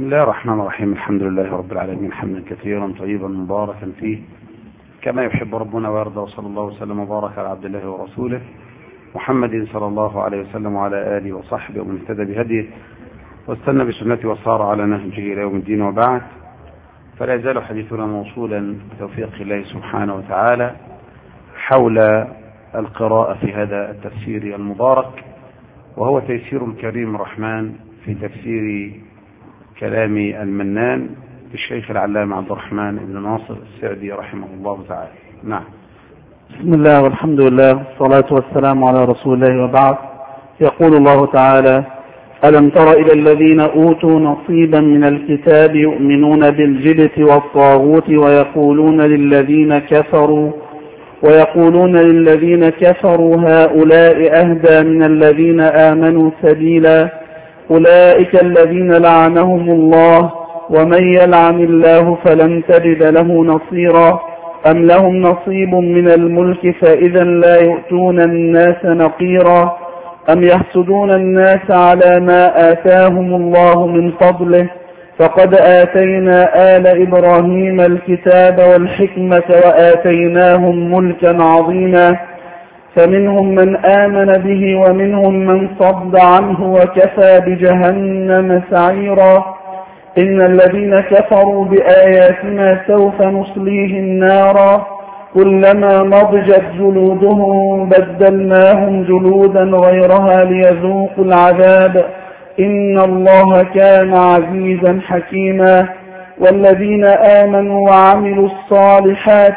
بسم الله الرحمن الرحيم. الحمد لله رب العالمين، حمدا كثيرا طيبا مباركا فيه كما يحب ربنا ويرضى، وصلى الله وسلم وبارك على عبد الله ورسوله محمد صلى الله عليه وسلم وعلى آله وصحبه ومن اهتدى بهديه واستنى بسنته وصار على نهجه إلى يوم الدين. وبعد، فلا يزال حديثنا موصولا بتوفيق الله سبحانه وتعالى حول القراءة في هذا التفسير المبارك، وهو تيسير الكريم الرحمن في تفسير كلام المنان للشيخ العلامة عبد الرحمن بن ناصر السعدي رحمه الله تعالى. نعم. بسم الله والحمد لله والصلاة والسلام على رسول الله، وبعد. يقول الله تعالى: ألم تر إلى الذين أوتوا نصيبا من الكتاب يؤمنون بالجبت والطاغوت ويقولون للذين كفروا هؤلاء أهدى من الذين آمنوا سبيلا أولئك الذين لعنهم الله ومن يلعن الله فلن تجد له نصيرا أم لهم نصيب من الملك فإذا لا يؤتون الناس نقيرا أم يحسدون الناس على ما آتاهم الله من فضله فقد آتينا آل إبراهيم الكتاب والحكمة وآتيناهم ملكا عظيما فمنهم من آمن به ومنهم من صد عنه وكفى بجهنم سعيرا إن الذين كفروا بآياتنا سوف نصليهم نارا كلما نضجت جلودهم بدلناهم جلودا غيرها ليذوقوا العذاب إن الله كان عزيزا حكيما والذين آمنوا وعملوا الصالحات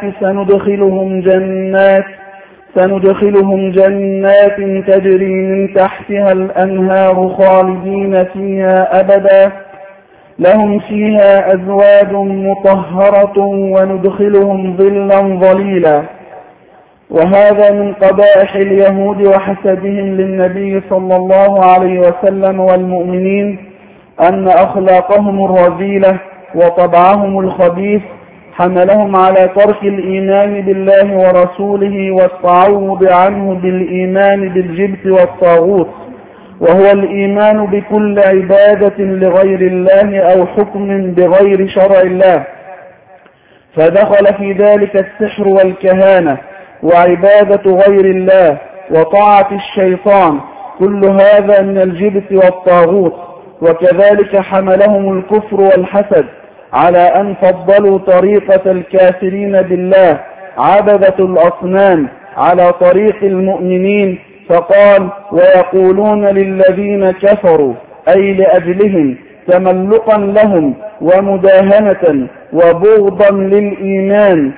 سندخلهم جنات تجري من تحتها الأنهار خالدين فيها أبدا لهم فيها أزواج مطهرة وندخلهم ظلا ظليلا. وهذا من قبائح اليهود وحسدهم للنبي صلى الله عليه وسلم والمؤمنين أن أخلاقهم الرذيلة وطبعهم الخبيث حملهم على ترك الإيمان بالله ورسوله والتعوض عنه بالإيمان بالجبت والطاغوت، وهو الإيمان بكل عبادة لغير الله أو حكم بغير شرع الله، فدخل في ذلك السحر والكهانة وعبادة غير الله وطاعة الشيطان، كل هذا من الجبت والطاغوت. وكذلك حملهم الكفر والحسد على أن فضلوا طريقة الكافرين بالله عبدة الأصنام على طريق المؤمنين، فقال: ويقولون للذين كفروا، أي لأجلهم تملقا لهم ومداهنة وبغضا للإيمان،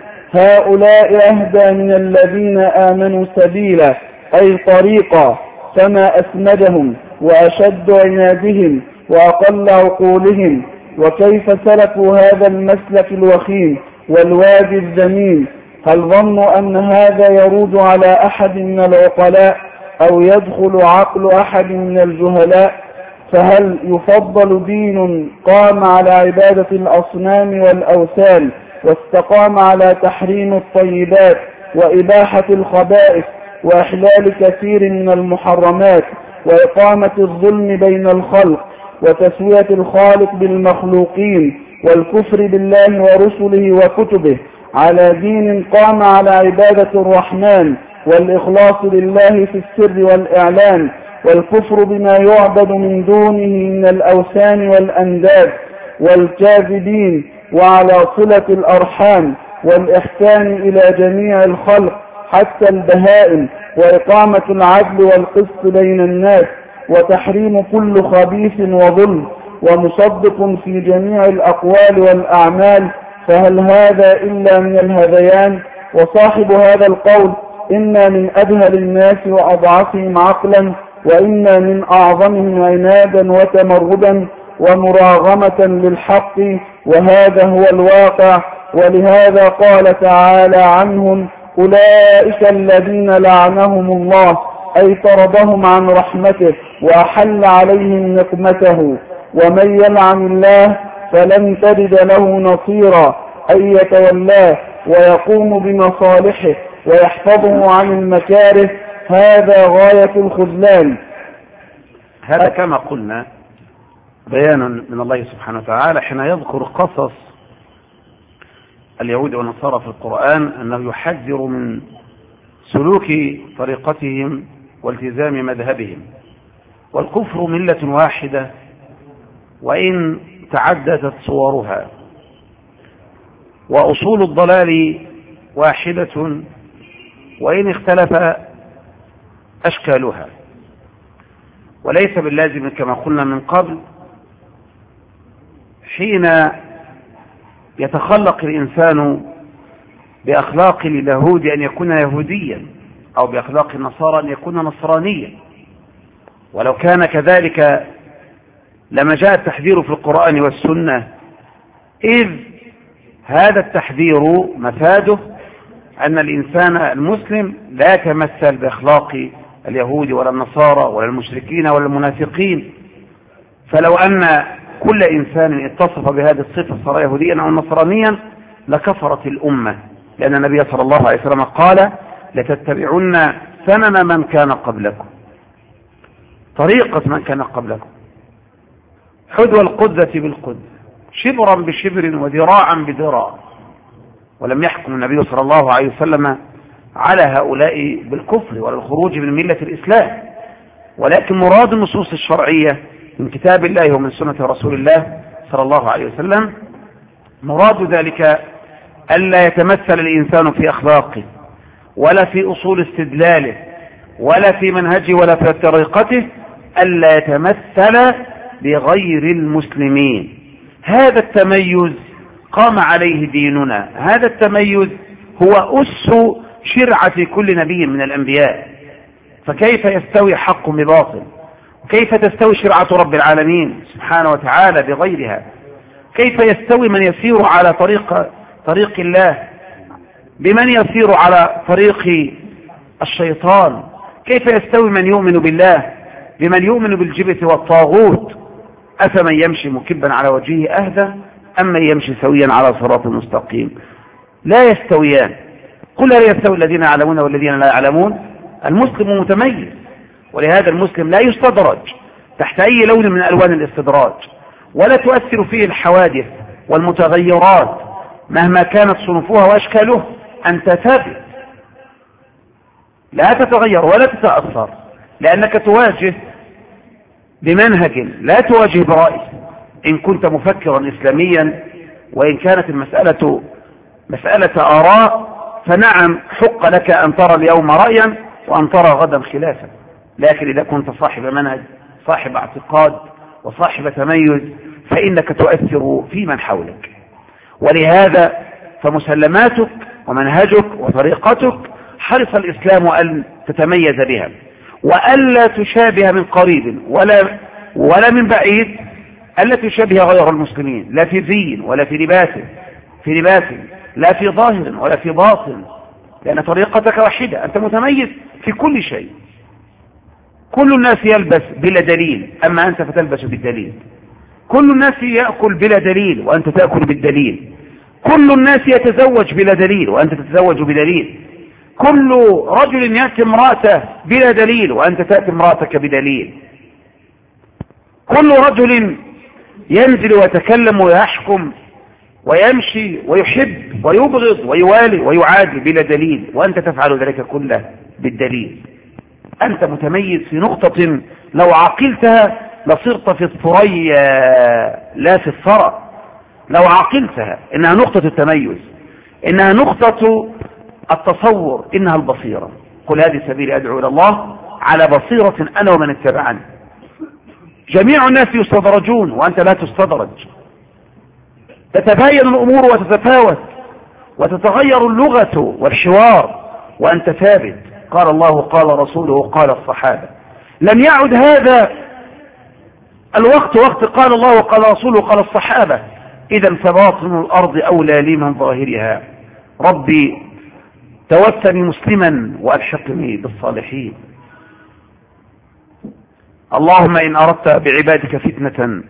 هؤلاء أهدى من الذين آمنوا سبيلا، أي طريقا، فما أسمدهم وأشد عنادهم وأقل عقولهم. وكيف سلكوا هذا المسلك الوخيم والوادي الذميم؟ هل ظنوا أن هذا يرود على أحد من العقلاء أو يدخل عقل أحد من الجهلاء؟ فهل يفضل دين قام على عبادة الأصنام والأوثان واستقام على تحريم الطيبات وإباحة الخبائث وإحلال كثير من المحرمات وإقامة الظلم بين الخلق وتسوية الخالق بالمخلوقين والكفر بالله ورسله وكتبه، على دين قام على عبادة الرحمن والإخلاص لله في السر والإعلان، والكفر بما يعبد من دونه من الأوثان والأنداد والكاذبين، وعلى صلة الأرحام والإحسان إلى جميع الخلق حتى البهائم، وإقامة العدل والقسط بين الناس، وتحريم كل خبيث وظلم، ومصدق في جميع الأقوال والأعمال. فهل هذا إلا من الهذيان؟ وصاحب هذا القول إنا من أجهل الناس وأضعفهم عقلا، وإنا من أعظمهم عنادا وتمردا ومراغمة للحق، وهذا هو الواقع. ولهذا قال تعالى عنهم: أولئك الذين لعنهم الله، أي طردهم عن رحمته وأحل عليهم نقمته، ومن يلعن الله فلن تجد له نصيرا، أي يتولاه ويقوم بمصالحه ويحفظه عن المكاره، هذا غاية الخذلان. هذا كما قلنا بيانا من الله سبحانه وتعالى حين يذكر قصص اليهود والنصارى في القرآن أنه يحذر من سلوك طريقتهم والتزام مذهبهم، والكفر ملة واحدة وإن تعددت صورها، وأصول الضلال واحدة وإن اختلف أشكالها. وليس باللازم كما قلنا من قبل حين يتخلق الإنسان بأخلاق اليهود أن يكون يهوديا، أو بأخلاق النصارى أن يكون نصرانيا، ولو كان كذلك لما جاء التحذير في القرآن والسنة، إذ هذا التحذير مفاده أن الإنسان المسلم لا يتمثل بأخلاق اليهود ولا النصارى ولا المشركين ولا المنافقين. فلو أن كل إنسان اتصف بهذه الصفة صار يهوديا أو نصرانيا لكفرت الأمة، لأن النبي صلى الله عليه وسلم قال: لتتبعن سنن من كان قبلكم، طريقة من كان قبلكم، حذو القذة بالقذة، شبرا بشبر وذراعا بذراع. ولم يحكم النبي صلى الله عليه وسلم على هؤلاء بالكفر ولا الخروج من ملة الإسلام، ولكن مراد النصوص الشرعية من كتاب الله ومن سنة رسول الله صلى الله عليه وسلم، مراد ذلك ألا يتمثل الإنسان في أخلاقه ولا في أصول استدلاله ولا في منهجه ولا في طريقته، ألا يتمثل بغير المسلمين. هذا التميز قام عليه ديننا، هذا التميز هو أس شرعة كل نبي من الأنبياء. فكيف يستوي حق بباطل؟ وكيف تستوي شرعة رب العالمين سبحانه وتعالى بغيرها؟ كيف يستوي من يسير على طريق الله بمن يسير على طريق الشيطان؟ كيف يستوي من يؤمن بالله بمن يؤمن بالجبت والطاغوت؟ أفمن يمشي مكبا على وجهه أهدى أم من يمشي سويا على صراط مستقيم؟ لا يستويان. قل هل يستوي الذين يعلمون والذين لا يعلمون؟ المسلم متميز، ولهذا المسلم لا يستدرج تحت أي لون من ألوان الاستدراج، ولا تؤثر فيه الحوادث والمتغيرات مهما كانت صنفها وأشكالها. أنت ثابت لا تتغير ولا تتأثر، لأنك تواجه بمنهج لا تواجه برأي. إن كنت مفكرا إسلاميا وإن كانت المسألة مسألة آراء فنعم حق لك أن ترى اليوم رأيا وأن ترى غدا خلافا، لكن إذا كنت صاحب منهج صاحب اعتقاد وصاحب تميز فإنك تؤثر في من حولك. ولهذا فمسلماتك ومنهجك وطريقتك حرص الإسلام أن تتميز بها وألا تشابه من قريب ولا من بعيد، ألا تشابه غير المسلمين، لا في زين ولا في لباس لا في ظاهر ولا في باطن، لأن طريقتك واحدة، أنت متميز في كل شيء. كل الناس يلبس بلا دليل أما أنت فتلبس بالدليل، كل الناس يأكل بلا دليل وأنت تأكل بالدليل، كل الناس يتزوج بلا دليل وأنت تتزوج بدليل، كل رجل يأتي امرأته بلا دليل وأنت تأتي امرأتك بدليل، كل رجل ينزل ويتكلم ويحكم ويمشي ويحب ويبغض ويوالي ويعادي بلا دليل وأنت تفعل ذلك كله بالدليل. أنت متميز في نقطة لو عقلتها لصرت في الثريا لا في الثرى. لو عقلتها إنها نقطة التميز، إنها نقطة التصور، إنها البصيرة. قل هذه سبيلي أدعو إلى الله على بصيرة أنا ومن اتبعني. جميع الناس يستدرجون وأنت لا تستدرج، تتباين الأمور وتتفاوت وتتغير اللغة والحوار وأنت ثابت. قال الله قال رسوله قال الصحابة. لم يعد هذا الوقت وقت قال الله قال رسوله قال الصحابة، إذا فباطن الأرض أولى لي من ظاهرها. ربي توفني مسلما وألحقني بالصالحين. اللهم إن أردت بعبادك فتنة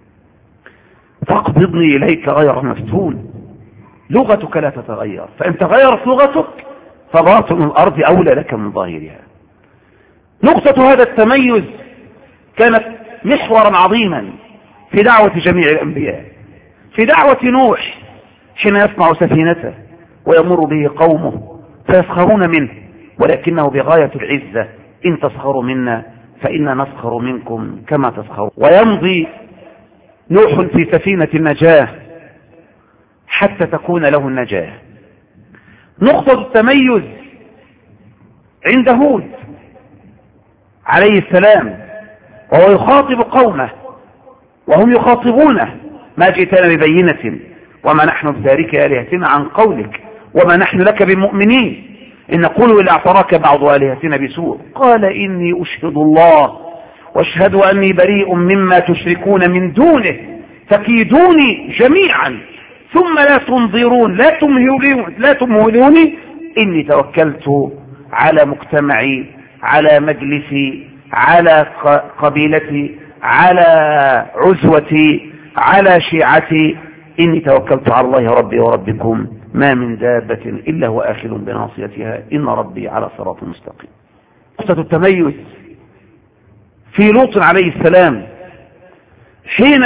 فاقبضني إليك غير مفتون. لغتك لا تتغير، فإن تغيرت لغتك فباطن الأرض أولى لك من ظاهرها. نقطة هذا التميز كانت محورا عظيما في دعوة جميع الأنبياء، في دعوة نوح حين يصنع سفينته ويمر به قومه فيسخرون منه، ولكنه بغاية العزة: إن تسخروا منا فإنا نسخر منكم كما تسخرون. ويمضي نوح في سفينة النجاة حتى تكون له النجاة. نقطة التميز عند هود عليه السلام وهو يخاطب قومه وهم يخاطبونه: ما جئتنا ببينة وما نحن بتارك آلهتنا عن قولك وما نحن لك بمؤمنين إن نقول إلا اعتراك بعض آلهتنا بسوء. قال: إني أشهد الله واشهد أني بريء مما تشركون من دونه فكيدوني جميعا ثم لا تنظرون لا تمهلوني إني توكلت على مجتمعي، على مجلسي، على قبيلتي، على عزوتي، على شيعتي. إني توكلت على الله ربي وربكم ما من دابة إلا هو آخذ بناصيتها إن ربي على صراط مستقيم. نقطة التميز في لوط عليه السلام حين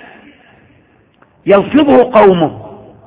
يلفظه قومه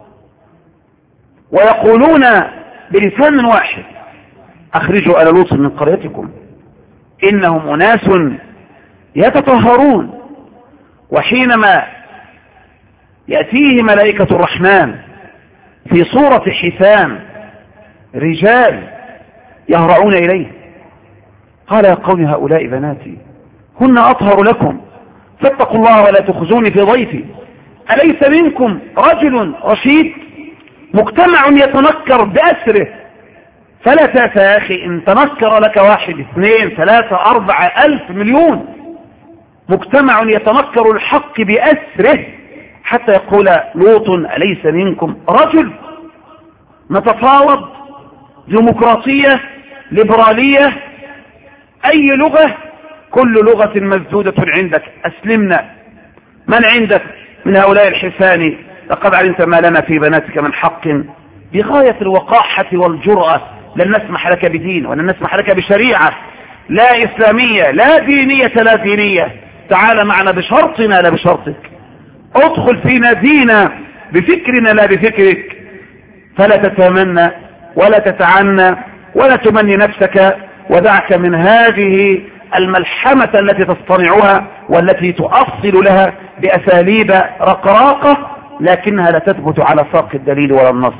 ويقولون بلسان واحد: أخرجوا آل لوط من قريتكم إنهم أناس يتطهرون. وحينما يأتيه ملائكة الرحمن في صورة حسام رجال يهرعون إليه قال: يا قوم هؤلاء بناتي هن أطهر لكم فاتقوا الله ولا تخزوني في ضيفي أليس منكم رجل رشيد؟ مجتمع يتنكر بأسره، فلا تأسى يا أخي إن تنكر لك 1 2 3 4 ألف مليون. مجتمع يتنكر الحق بأسره حتى يقول لوط: أليس منكم رجل؟ نتفاوض، ديمقراطية، ليبرالية، أي لغة، كل لغة مسدودة عندك. أسلمنا. من عندك من هؤلاء الحسان؟ لقد علمت ما لنا في بناتك من حق. بغاية الوقاحة والجرأة لن نسمح لك بدين ولن نسمح لك بشريعة لا إسلامية لا دينية لا دينية. تعال معنا بشرطنا لا بشرطك، ادخل فينا دينا بفكرنا لا بفكرك. فلا تتمنى ولا تتعنى ولا تمني نفسك، ودعك من هذه الملحمة التي تصطنعها والتي تؤصل لها بأساليب رقراقة لكنها لا تثبت على ساق الدليل ولا النص.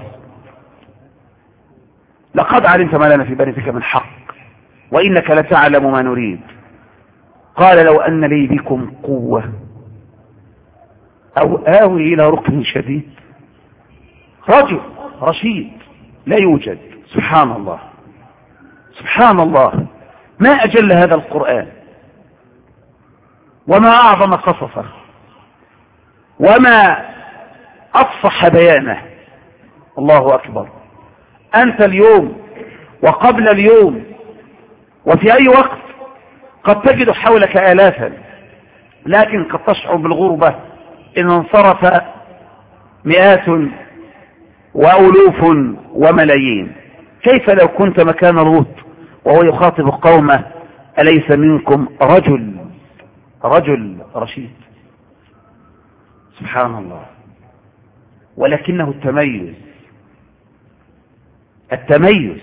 لقد علمت ما لنا في بناتك من حق وإنك لتعلم ما نريد. قال: لو أن لي بكم قوة أو آوي إلى ركن شديد. رجل رشيد لا يوجد. سبحان الله سبحان الله، ما أجل هذا القرآن وما أعظم قصصه وما أفصح بيانه. الله أكبر. أنت اليوم وقبل اليوم وفي أي وقت قد تجد حولك آلافا، لكن قد تشعر بالغربة إن انصرف مئات وألوف وملايين. كيف لو كنت مكان لوط وهو يخاطب قومه: أليس منكم رجل رشيد؟ سبحان الله. ولكنه التميز.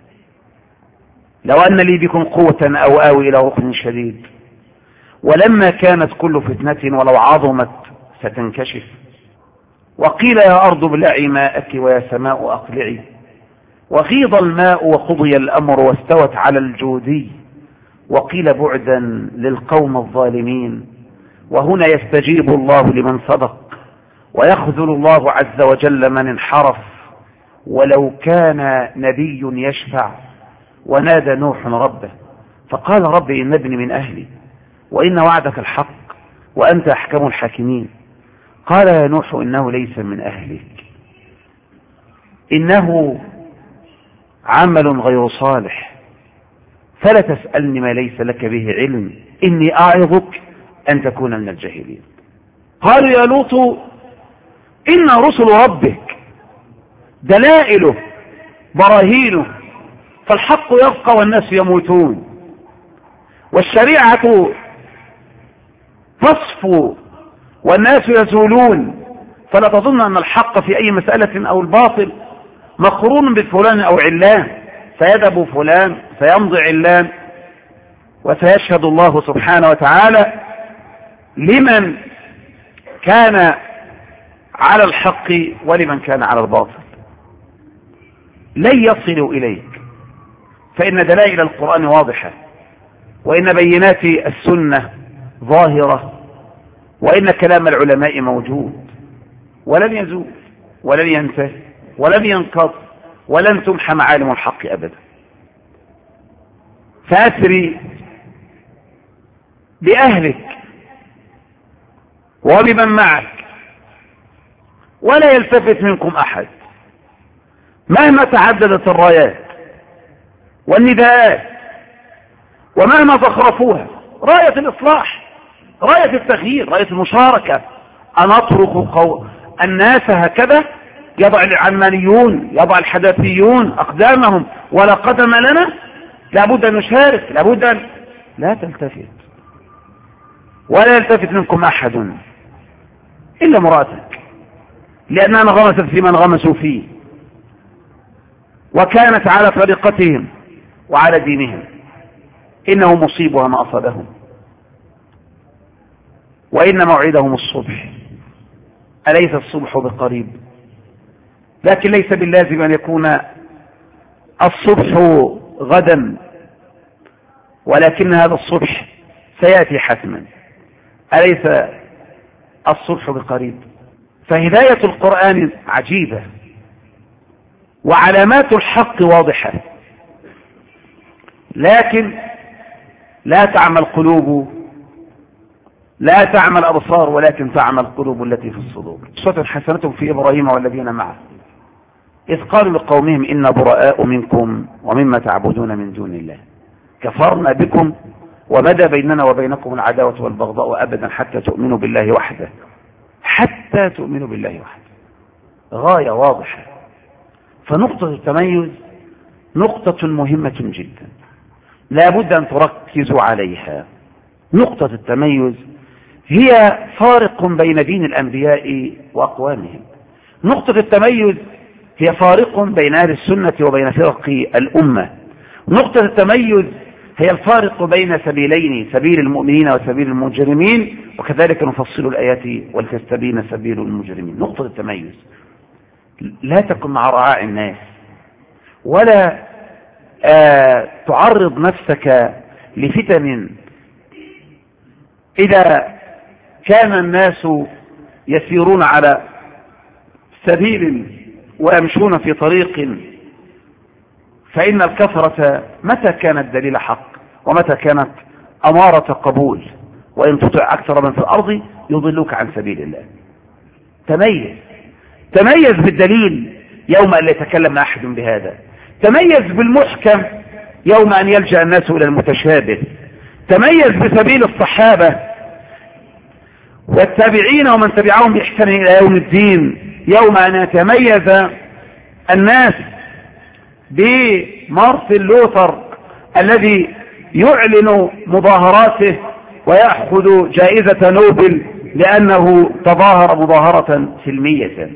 لو أن لي بكم قوة أو آوي إلى ركن شديد. ولما كانت كل فتنة ولو عظمت ستنكشف. وقيل: يا أرض ابلعي ماءك ويا سماء أقلعي. وغيض الماء وقضي الأمر واستوت على الجودي. وقيل: بعدا للقوم الظالمين. وهنا يستجيب الله لمن صدق ويخذل الله عز وجل من انحرف. ولو كان نبي يشفع. ونادى نوح ربه فقال: رب إن ابني من أهلي وإن وعدك الحق وأنت أحكم الحاكمين. قال: يا نوح إنه ليس من أهلك إنه عمل غير صالح فلا تسألني ما ليس لك به علم إني أعظك أن تكون من الجاهلين. قالوا: يا لوط إن رسل ربك دلائله براهينه فالحق يبقى والناس يموتون والشريعة تصفو والناس يزولون، فلا تظن أن الحق في أي مسألة أو الباطل مقرون بفلان أو علان، سيذهب فلان سيمضي علان وسيشهد الله سبحانه وتعالى لمن كان على الحق ولمن كان على الباطل. لن يصلوا إليك، فإن دلائل القرآن واضحة، وإن بينات السنة ظاهرة، وإن كلام العلماء موجود ولن يزول ولن ينتهي ولن ينقض ولن تمحى معالم الحق أبدا. فأسري بأهلك وبمن معك ولا يلتفت منكم أحد، مهما تعددت الرايات والنداءات ومهما زخرفوها، راية الإصلاح، راية التغيير، راية المشاركة، أن أطرق الناس هكذا يضع العلمانيون يضع الحداثيون أقدامهم ولا قدم لنا، لابد أن نشارك، لابد أن لا تلتفت ولا يلتفت منكم أحد إلا مراتك، لأنها انغمست في من غمسوا فيه وكانت على طريقتهم وعلى دينهم، إنه مصيبها ما أصابهم، وإن موعدهم الصبح، أليس الصبح بقريب؟ لكن ليس باللازم أن يكون الصبح غدا، ولكن هذا الصبح سيأتي حتما، أليس الصبح بقريب؟ فهداية القرآن عجيبة وعلامات الحق واضحة، لكن لا تعمى القلوب، لا تعمى الأبصار، ولكن تعمى القلوب التي في الصدور. أسوة حسنة في إبراهيم والذين معه إذ قالوا لقومهم إنا براء منكم ومما تعبدون من دون الله كفرنا بكم وبدا بيننا وبينكم العداوة والبغضاء أبدا حتى تؤمنوا بالله وحده، حتى تؤمنوا بالله وحده، غاية واضحة. فنقطة التميز نقطة مهمة جدا لا بد أن تركزوا عليها. نقطة التميز هي فارق بين دين الأنبياء وأقوامهم، نقطة التميز هي فارق بين أهل السنة وبين فرق الأمة، نقطة التميز هي الفارق بين سبيلين، سبيل المؤمنين وسبيل المجرمين، وكذلك نفصل الآيات ولتستبين سبيل المجرمين. نقطة التميز لا تكن مع رعاع الناس، ولا تعرض نفسك لفتن. إذا كان الناس يسيرون على سبيل ويمشون في طريق، فإن الكثرة متى كانت دليل حق ومتى كانت أمارة قبول، وإن تطع أكثر من في الأرض يضلوك عن سبيل الله. تميز بالدليل يوم أن لا يتكلم أحد بهذا، تميز بالمحكم يوم أن يلجأ الناس إلى المتشابه، تميز بسبيل الصحابة والتابعين ومن تبعهم بإحسان إلى يوم الدين يوم أن يتميز الناس بمارتن لوثر الذي يعلن مظاهراته ويأخذ جائزة نوبل لأنه تظاهر مظاهرة سلمية.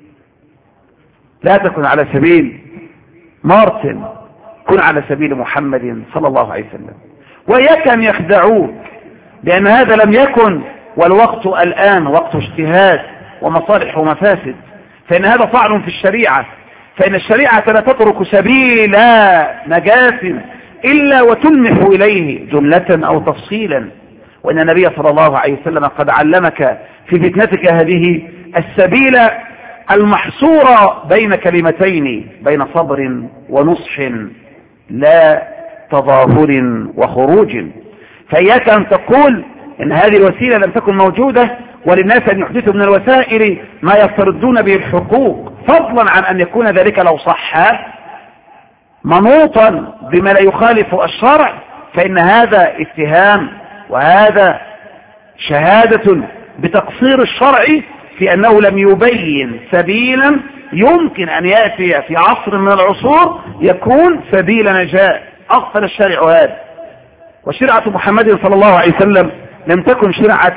لا تكن على سبيل مارتن، كن على سبيل محمد صلى الله عليه وسلم. وإياك أن يخدعوك لأن هذا لم يكن، والوقت الآن وقت اجتهاد ومصالح ومفاسد، فإن هذا طعن في الشريعة، فإن الشريعة لا تترك سبيل نجاة إلا وتلمح إليه جملة أو تفصيلا. وإن النبي صلى الله عليه وسلم قد علمك في فتنتك هذه السبيل المحصورة بين كلمتين، بين صبر ونصح لا تظاهر وخروج. فإياك أن تقول إن هذه الوسيلة لم تكن موجودة وللناس أن يحدثوا من الوسائل ما يفترضون به الحقوق، فضلا عن أن يكون ذلك لو صح منوطا بما لا يخالف الشرع، فإن هذا اتهام وهذا شهادة بتقصير الشرع في أنه لم يبين سبيلا يمكن أن يأتي في عصر من العصور يكون سبيل نجاة. أغفل الشرع هذا، وشرعة محمد صلى الله عليه وسلم لم تكن شرعة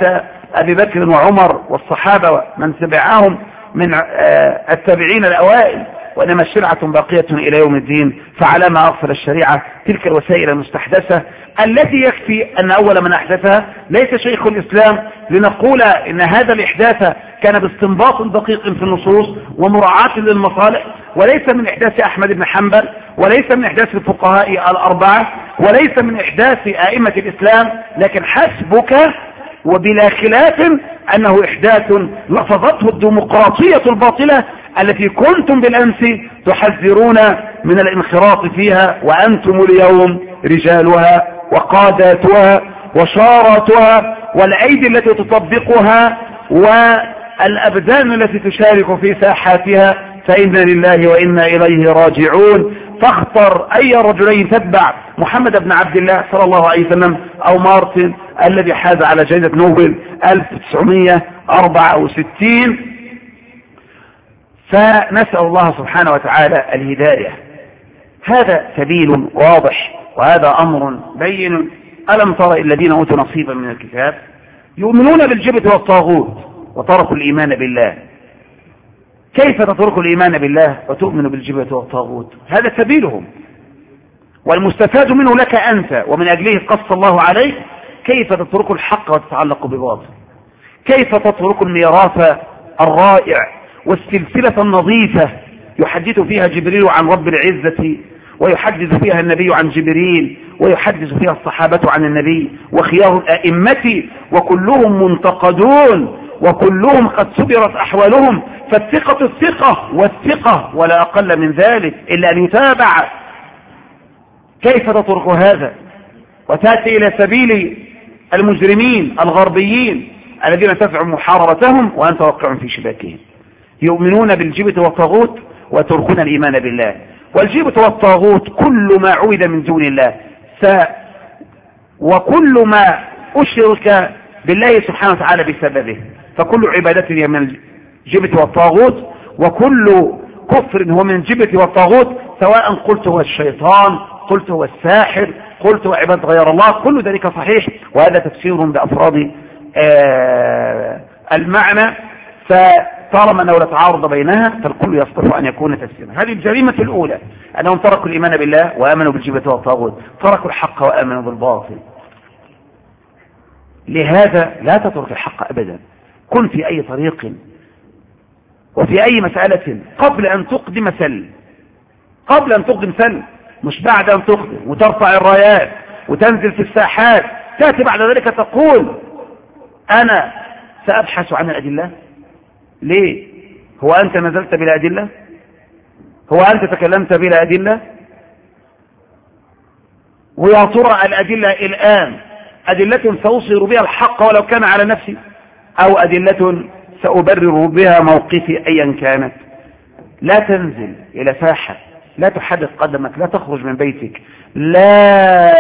أبي بكر وعمر والصحابة ومن تبعهم من التابعين الأوائل، وإنما الشرعة باقية إلى يوم الدين. فعلى ما أغفل الشريعة تلك الوسائل المستحدثة التي يكفي أن أول من أحدثها ليس شيخ الإسلام لنقول إن هذا الإحداث كان باستنباط دقيق في النصوص ومراعاة للمصالح، وليس من إحداث أحمد بن حنبل، وليس من إحداث الفقهاء الأربعة، وليس من إحداث أئمة الإسلام، لكن حسبك وبلا خلاف أنه إحداث لفظته الديمقراطية الباطلة التي كنتم بالأمس تحذرون من الانخراط فيها، وأنتم اليوم رجالها وقاداتها وشاراتها والأيدي التي تطبقها والأبدان التي تشارك في ساحاتها. فإنا لله وإنا إليه راجعون. فاختر أي رجلين تتبع، محمد بن عبد الله صلى الله عليه وسلم أو مارتن الذي حاز على جائزة نوبل 1964. فنسأل الله سبحانه وتعالى الهداية. هذا سبيل واضح وهذا أمر بين. ألم تر الذين أوتوا نصيبا من الكتاب يؤمنون بالجبت والطاغوت وتركوا الإيمان بالله. كيف تترك الإيمان بالله وتؤمن بالجبت والطاغوت؟ هذا سبيلهم، والمستفاد منه لك أنت، ومن أجله قص الله عليك كيف تترك الحق وتتعلق بباطل، كيف تترك الميراث الرائع والسلسلة النظيفة يحدث فيها جبريل عن رب العزة، ويحدث فيها النبي عن جبريل، ويحدث فيها الصحابة عن النبي وخيار الأئمة، وكلهم منتقدون وكلهم قد سبرت أحوالهم. فالثقة الثقة والثقة ولا أقل من ذلك إلا أن يتابع. كيف تترك هذا وتأتي إلى سبيل المجرمين الغربيين الذين تزعم محاربتهم وأنت واقع في شباكهم؟ يؤمنون بالجبت والطاغوت وتركون الإيمان بالله. والجبت والطاغوت كل ما عبد من دون الله وكل ما أشرك بالله سبحانه وتعالى بسببه، فكل عبادة هي من الجبت والطاغوت، وكل كفر هو من الجبت والطاغوت، سواء قلت هو الشيطان، قلت هو الساحر، قلت هو عباد غير الله، كل ذلك صحيح، وهذا تفسير بأفراد المعنى. فطالما أنه لا تعارض بينها فالكل يصطف أن يكون تفسيرا. هذه الجريمة الأولى أنهم تركوا الإيمان بالله وآمنوا بالجبت والطاغوت، تركوا الحق وآمنوا بالباطل. لهذا لا تترك الحق أبدا، كن في أي طريق وفي أي مسألة قبل أن تقدم سلم، قبل أن تقدم سلم، مش بعد أن تقدم وترفع الرايات وتنزل في الساحات تأتي بعد ذلك تقول أنا سأبحث عن الأدلة. ليه؟ هو أنت نزلت بلا أدلة؟ هو أنت تكلمت بلا أدلة؟ ويا ترى الأدلة الآن أدلة سأصير بها الحق ولو كان على نفسي، أو أدلة سأبرر بها موقفي أيا كانت؟ لا تنزل إلى ساحة، لا تحرك قدمك، لا تخرج من بيتك، لا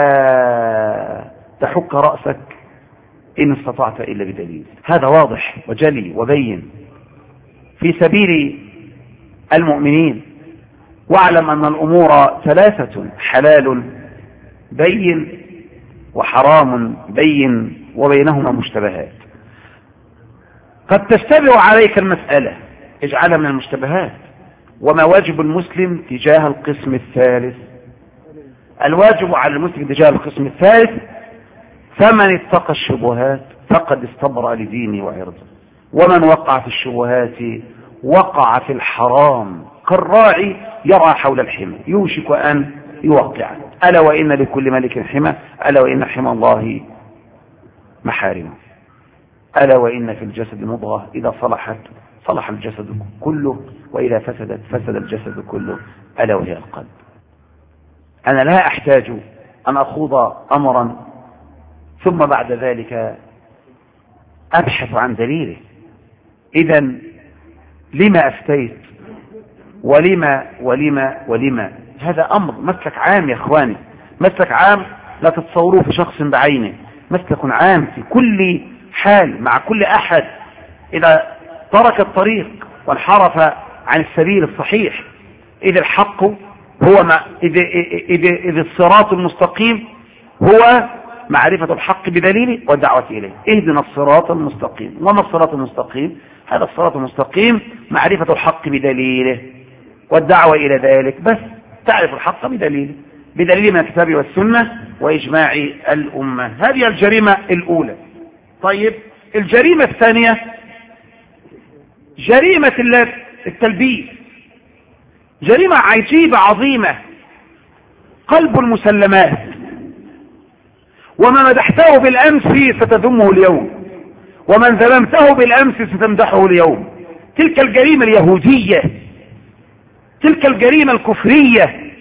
تحك رأسك إن استطعت إلا بدليل. هذا واضح وجلي وبين في سبيل المؤمنين. واعلم أن الأمور ثلاثة: حلال بين، وحرام بين، وبينهما مشتبهات. قد تشتبه عليك المسألة، اجعلها من المشتبهات. وما واجب المسلم تجاه القسم الثالث؟ الواجب على المسلم تجاه القسم الثالث: فمن اتقى الشبهات فقد استبرأ لدينه وعرضه، ومن وقع في الشبهات وقع في الحرام كالراعي يرعى حول الحمى يوشك أن يوقع. ألا وإن لكل ملك حمى، ألا وإن حمى الله محارمه، ألا وإن في الجسد مضغة إذا صلحت صلح الجسد كله، وإذا فسدت فسد الجسد كله، ألا وهي القلب. أنا لا أحتاج أن أخوض أمرا ثم بعد ذلك أبحث عن دليله. إذن لما أفتيت ولما هذا أمر مسلك عام يا أخواني، مسلك عام لا تتصوروه في شخص بعينه، مسلك عام في كل حال مع كل أحد إذا ترك الطريق وانحرف عن السبيل الصحيح. إذ الحق هو إذ الصراط المستقيم هو معرفة الحق بدليله والدعوة إليه. اهدنا الصراط المستقيم. وما الصراط المستقيم؟ هذا الصراط المستقيم معرفة الحق بدليله والدعوة إلى ذلك. بس تعرف الحق بدليله من الكتاب والسنة وإجماع الأمة. هذه الجريمة الأولى. طيب الجريمة الثانية جريمة التلبيس، جريمة عجيبة عظيمة، قلب المسلمات، وما مدحته بالأمس ستذمه اليوم، ومن ذممته بالأمس ستمدحه اليوم. تلك الجريمة اليهودية، تلك الجريمة الكفرية.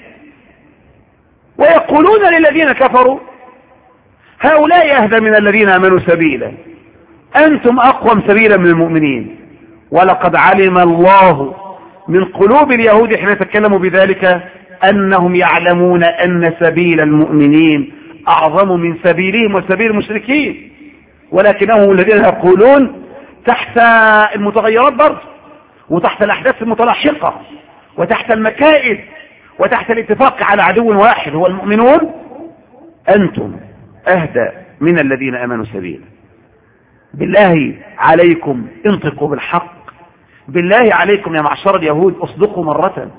ويقولون للذين كفروا هؤلاء أهدى من الذين آمنوا سبيلا، أنتم أقوم سبيلا من المؤمنين. ولقد علم الله من قلوب اليهود حين يتكلموا بذلك أنهم يعلمون أن سبيل المؤمنين أعظم من سبيلهم وسبيل المشركين، ولكنهم الذين يقولون تحت المتغيرات برضه، وتحت الأحداث المتلاحقة، وتحت المكائد، وتحت الاتفاق على عدو واحد هو المؤمنون، أنتم أهدى من الذين آمنوا سبيلا. بالله عليكم انطقوا بالحق، بالله عليكم يا معشر اليهود اصدقوا مرة.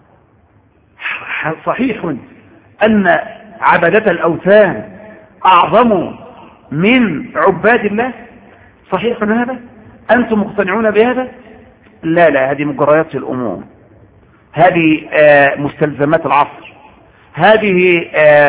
صحيح أن عبدة الأوثان أعظم من عباد الله؟ صحيح هذا؟ أنتم مقتنعون بهذا؟ لا، هذه مجريات الأمور، هذه مستلزمات العصر، هذه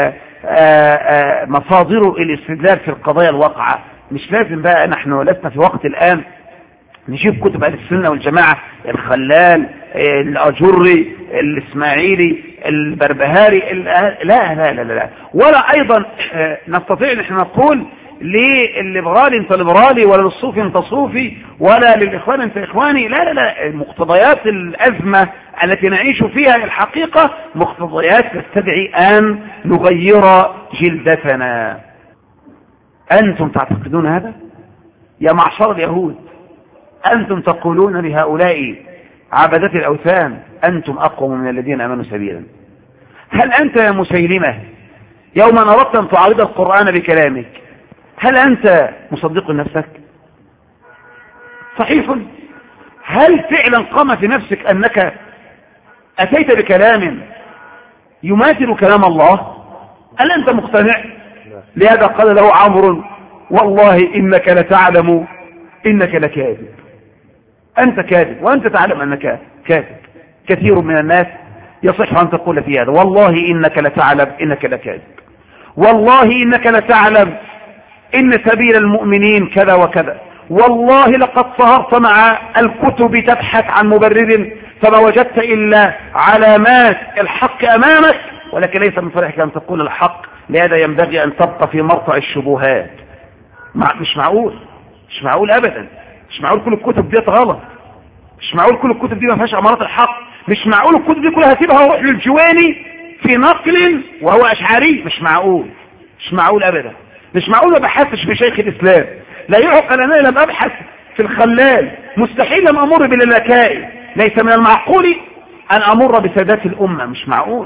مصادر الاستدلال في القضايا الواقعة. مش لازم بقى، نحن لسنا في وقت الآن نجيب كتب أهل السنة والجماعة، الخلال، الأجري، الإسماعيلي، البربهاري، لا. ولا أيضا نستطيع نحن نقول للليبرالي انت ليبرالي، ولا للصوفي انت صوفي، ولا للإخوان انت إخواني. لا، مقتضيات الأزمة التي نعيش فيها الحقيقة مقتضيات تستدعي أن نغير جلدتنا. أنتم تعتقدون هذا يا معشر اليهود؟ أنتم تقولون لهؤلاء عبدة الأوثان أنتم أقوم من الذين آمنوا سبيلا. هل أنت يا مسيلمة يوم أردت أن تعارض القرآن بكلامك هل أنت مصدق نفسك؟ صحيح. هل فعلا قام في نفسك أنك أتيت بكلام يماثل كلام الله؟ هل أنت مقتنع؟ لهذا قال له عمرو والله إنك لتعلم إنك لكاذب. أنت كاذب وأنت تعلم أنك كاذب. كثير من الناس يصح أن تقول في هذا والله إنك لتعلم إنك لكاذب، والله إنك لتعلم إن سبيل المؤمنين كذا وكذا، والله لقد سهرت مع الكتب تبحث عن مبرر فما وجدت إلا علامات الحق أمامك، ولكن ليس من صالحك أن تقول الحق. لهذا ينبغي أن تبقى في مرتع الشبهات. مش معقول أبدا. مش معقول كل الكتب دي غلط. مش معقول كل الكتب دي ما فيهاش أمارات الحق. مش معقول الكتب دي كلها هسيبها واروح للجواني في نقل وهو أشعري. مش معقول أبدا. مش معقول ما بحثش في شيخ الإسلام. لا يعقل أن أنا لم أبحث في الخلال. مستحيل أن أمر باللكائي. ليس من المعقول أن أمر بسادات الأمة. مش معقول.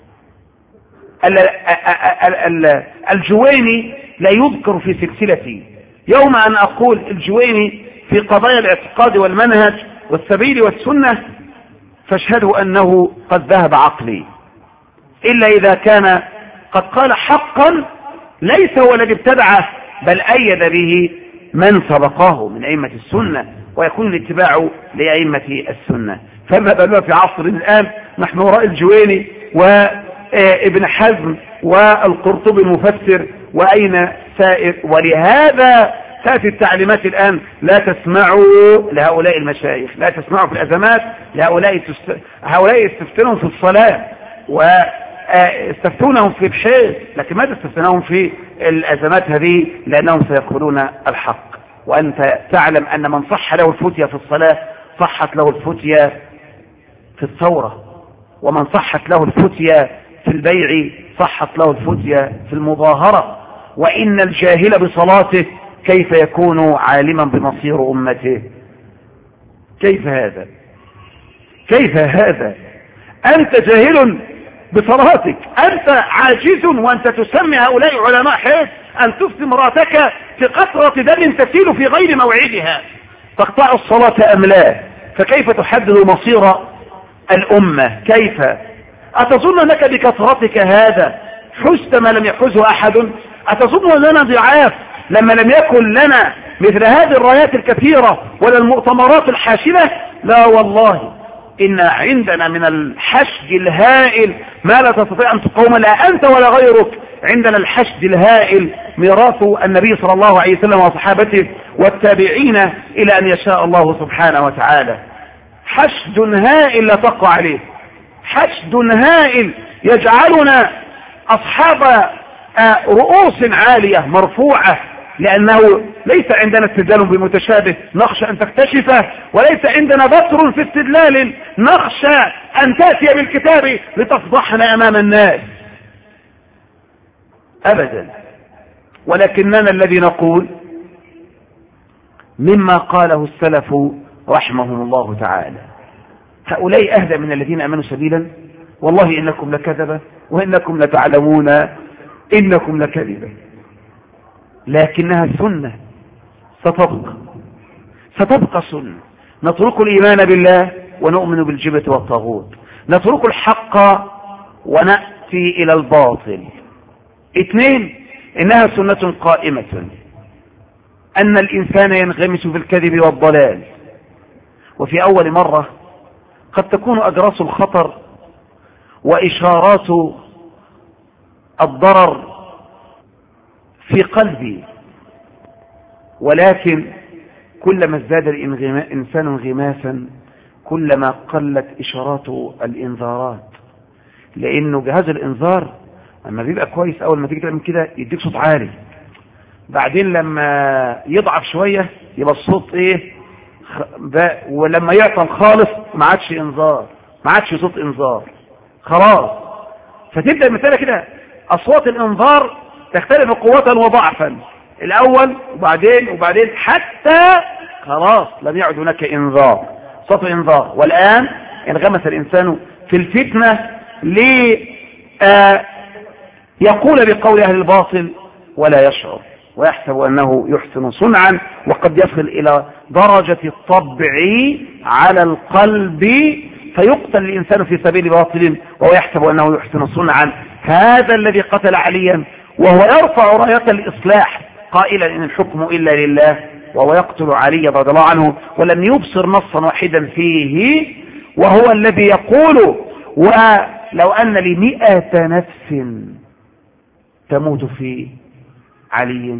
الجويني لا يذكر في سلسلتي. يوم أن أقول الجويني في قضايا الاعتقاد والمنهج والسبيل والسنة فاشهدوا أنه قد ذهب عقلي، إلا إذا كان قد قال حقا ليس هو الذي ابتدعه بل أيد به من سبقه من أئمة السنة، ويكون الاتباع لأئمة السنة. فما بالنا في عصر الآن نحن وراء الجويني وابن حزم والقرطبي المفسر وأين سائر. ولهذا تأتي التعليمات الآن لا تسمعوا لهؤلاء المشايخ، لا تسمعوا في الأزمات هؤلاء يستفتونهم في الصلاة واستفتونهم في الحيض، لكن ماذا استفتونهم في الأزمات هذه؟ لأنهم سيقولون الحق. وأنت تعلم أن من صح له الفتية في الصلاة صحت له الفتية في الثورة، ومن صحت له الفتية في البيع صحت له الفتية في المظاهرة. وإن الجاهل بصلاته كيف يكون عالما بمصير أمته؟ كيف هذا؟ أنت جاهل بصلاتك. أنت عاجز وأنت تسمي هؤلاء علماء حيث أن تفتي امرأتك في قطرة دم تسيل في غير موعدها، تقطع الصلاة أم لا؟ فكيف تحدد مصير الأمة؟ كيف؟ أتظن أنك بكثرتك هذا حزت ما لم يحزه أحد؟ أتظن أننا ضعاف لما لم يكن لنا مثل هذه الرايات الكثيرة ولا المؤتمرات الحاشدة؟ لا والله، إن عندنا من الحشد الهائل ما لا تستطيع أن تقوم لا أنت ولا غيرك. عندنا الحشد الهائل ميراث النبي صلى الله عليه وسلم وصحابته والتابعين إلى أن يشاء الله سبحانه وتعالى. حشد هائل لا تقوى عليه، حشد هائل يجعلنا أصحاب رؤوس عالية مرفوعة، لأنه ليس عندنا استدلال بمتشابه نخشى أن تكتشفه، وليس عندنا بطر في استدلال نخشى أن تأتي بالكتاب لتفضحنا أمام الناس أبدا. ولكننا الذي نقول مما قاله السلف رحمهم الله تعالى: هؤلاء أهدى من الذين آمنوا سبيلا، والله إنكم لكذبة وإنكم لتعلمون إنكم لكذبة. لكنها السنة ستبقى سنة. نترك الإيمان بالله ونؤمن بالجبت والطاغوت، نترك الحق ونأتي إلى الباطل. 2، إنها سنة قائمة، أن الإنسان ينغمس في الكذب والضلال، وفي أول مرة قد تكون أجراس الخطر وإشارات الضرر في قلبي، ولكن كلما ازداد الإنسان انغماسا كلما قلت إشارات الإنذارات، لأنه جهاز الإنذار لما بيبقى كويس أول ما تيجي تعمل كده يديك صوت عالي، بعدين لما يضعف شوية يبقى الصوت إيه، ولما يعطل خالص ما عادش إنذار، ما عادش صوت إنذار خلاص. فتبدأ المسألة كده أصوات الإنذار تختلف قوة وضعفا، الأول وبعدين حتى خلاص لم يعد هناك إنذار، صوت إنذار. والآن انغمس الإنسان في الفتنة يقول بقول أهل الباطل ولا يشعر، ويحسب أنه يحسن صنعا، وقد يصل إلى درجة الطبع على القلب فيقتل الإنسان في سبيل باطل وهو يحسب أنه يحسن صنعا. هذا الذي قتل عليا وهو يرفع راية الإصلاح قائلا إن الحكم إلا لله، وهو يقتل علي رضي الله عنه ولم يبصر نصا واحدا فيه، وهو الذي يقول ولو أن لي 100 نفس تموت في علي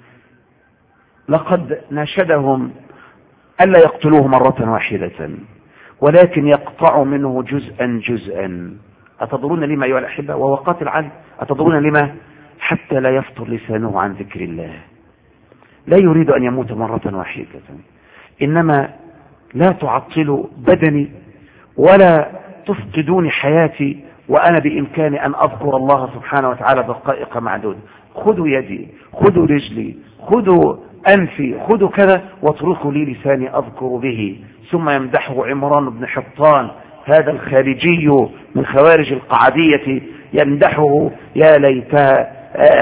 لقد ناشدهم ألا يقتلوه مرة واحدة ولكن يقطع منه جزءا. أتدرون لما أيها الأحبة؟ وهو قاتل علي. أتدرون لما؟ حتى لا يفطر لسانه عن ذكر الله. لا يريد أن يموت مرة واحدة، إنما لا تعطلوا بدني ولا تفقدوني حياتي وأنا بإمكاني أن أذكر الله سبحانه وتعالى دقائق معدودة. خذوا يدي، خذوا رجلي، خذوا أنفي، خذوا كذا، واتركوا لي لساني أذكر به. ثم يمدحه عمران بن حطان هذا الخارجي من خوارج القعدية، يمدحه يا ليتها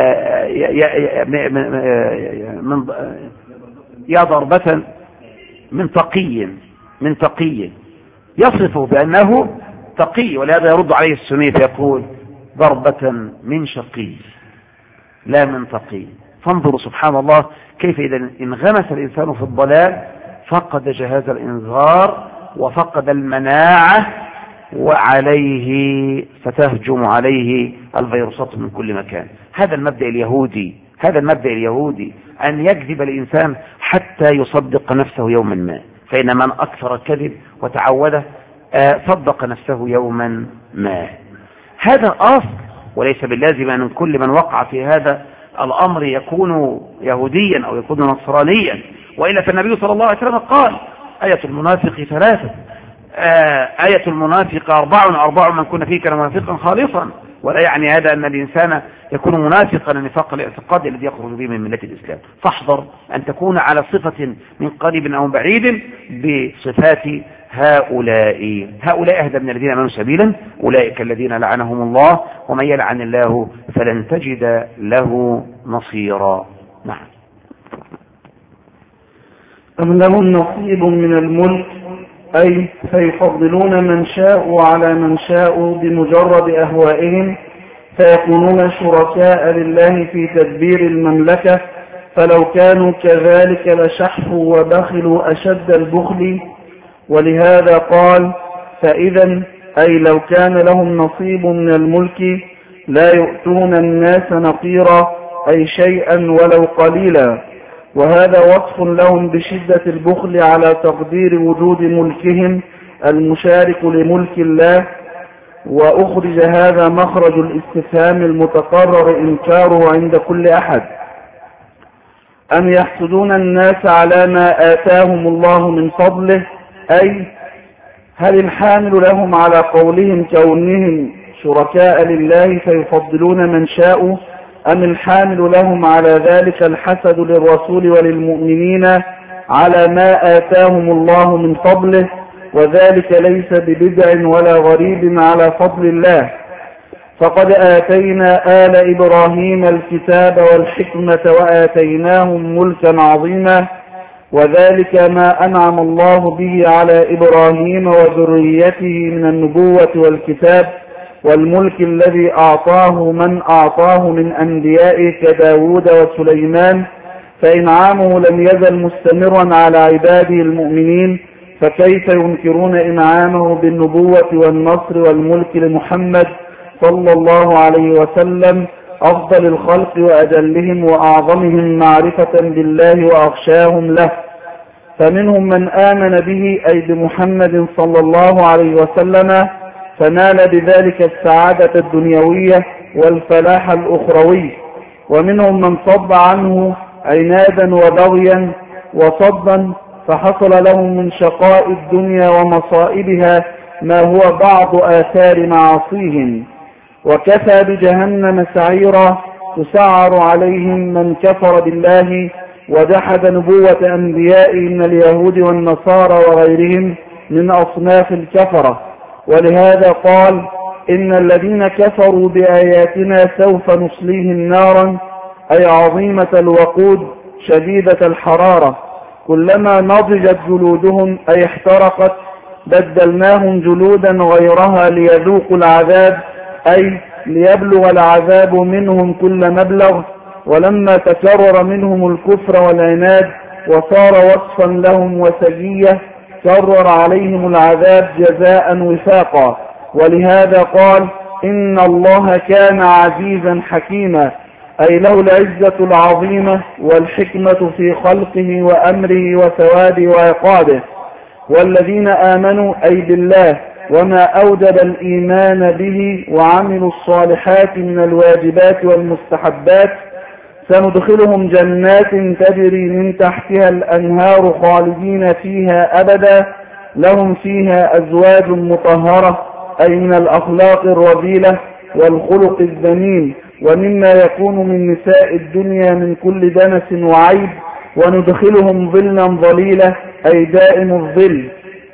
يا ضربة من تقي، يصفه بأنه تقي، ولهذا يرد عليه السني فيقول ضربة من شقي لا من تقي. فانظروا سبحان الله كيف إذا انغمس الإنسان في الضلال فقد جهاز الإنذار وفقد المناعة، وعليه ستهجم عليه الفيروسات من كل مكان. هذا المبدأ اليهودي أن يكذب الإنسان حتى يصدق نفسه يوما ما، فإن من أكثر الكذب وتعوده صدق نفسه يوما ما. هذا أصل، وليس باللازم أن كل من وقع في هذا الأمر يكون يهوديا أو يكون نصرانيا، وإلا فالنبي صلى الله عليه وسلم قال آية المنافق 3، آية المنافق 4 من كن فيه كان منافقا خالصا. ولا يعني هذا أن الإنسان يكون منافقا النفاق الاعتقادي الذي يخرج به من ملة الإسلام. فاحذر أن تكون على صفة من قريب أو بعيد بصفات هؤلاء أهدى من الذين آمنوا سبيلا، أولئك الذين لعنهم الله ومن يلعن الله فلن تجد له نصيرا. نعم. أم لهم نصيب من الملك، أي فيفضلون من شاءوا على من شاءوا بمجرد أهوائهم، فيكونون شركاء لله في تدبير المملكة، فلو كانوا كذلك لشحوا وبخلوا أشد البخل. ولهذا قال فإذا، أي لو كان لهم نصيب من الملك لا يؤتون الناس نقيرا، أي شيئا ولو قليلا. وهذا وصف لهم بشدة البخل على تقدير وجود ملكهم المشارك لملك الله. وأخرج هذا مخرج الاستفهام المتقرر إنكاره عند كل أحد. أم يحسدون الناس على ما آتاهم الله من فضله، أي هل الحامل لهم على قولهم كونهم شركاء لله فيفضلون من شاءوا، أم الحامل لهم على ذلك الحسد للرسول وللمؤمنين على ما آتاهم الله من فضله، وذلك ليس ببدع ولا غريب على فضل الله. فقد آتينا آل إبراهيم الكتاب والحكمة وآتيناهم ملكا عظيما، وذلك ما أنعم الله به على إبراهيم وذريته من النبوة والكتاب والملك الذي أعطاه من أعطاه من أنبيائه كداود وسليمان، فإنعامه لم يزل مستمرا على عباده المؤمنين، فكيف ينكرون إنعامه بالنبوة والنصر والملك لمحمد صلى الله عليه وسلم أفضل الخلق وأجلهم وأعظمهم معرفة بالله وأخشاهم له. فمنهم من آمن به أي بمحمد صلى الله عليه وسلم فنال بذلك السعادة الدنيوية والفلاح الأخروي، ومنهم من صد عنه عنادا وبغيا وصدا فحصل لهم من شقاء الدنيا ومصائبها ما هو بعض آثار معاصيهم. وكفى بجهنم سعيرا تسعر عليهم من كفر بالله وجحد نبوة أنبيائه من اليهود والنصارى وغيرهم من أصناف الكفرة. ولهذا قال إن الذين كفروا بآياتنا سوف نصليهم نارا، أي عظيمة الوقود شديدة الحرارة، كلما نضجت جلودهم أي احترقت بدلناهم جلودا غيرها ليذوقوا العذاب، أي ليبلغ العذاب منهم كل مبلغ. ولما تكرر منهم الكفر والعناد وصار وصفا لهم وسجية كرر عليهم العذاب جزاء وفاقا. ولهذا قال إن الله كان عزيزا حكيما، أي له العزة العظيمة والحكمة في خلقه وأمره وثوابه وعقابه. والذين آمنوا أي بالله وما أوجب الإيمان به وعملوا الصالحات من الواجبات والمستحبات سندخلهم جنات تجري من تحتها الأنهار خالدين فيها أبدا، لهم فيها أزواج مطهرة، أي من الأخلاق الرذيلة والخلق الذميم، ومما يكون من نساء الدنيا من كل دنس وعيب، وندخلهم ظلا ظليلة، أي دائم الظل.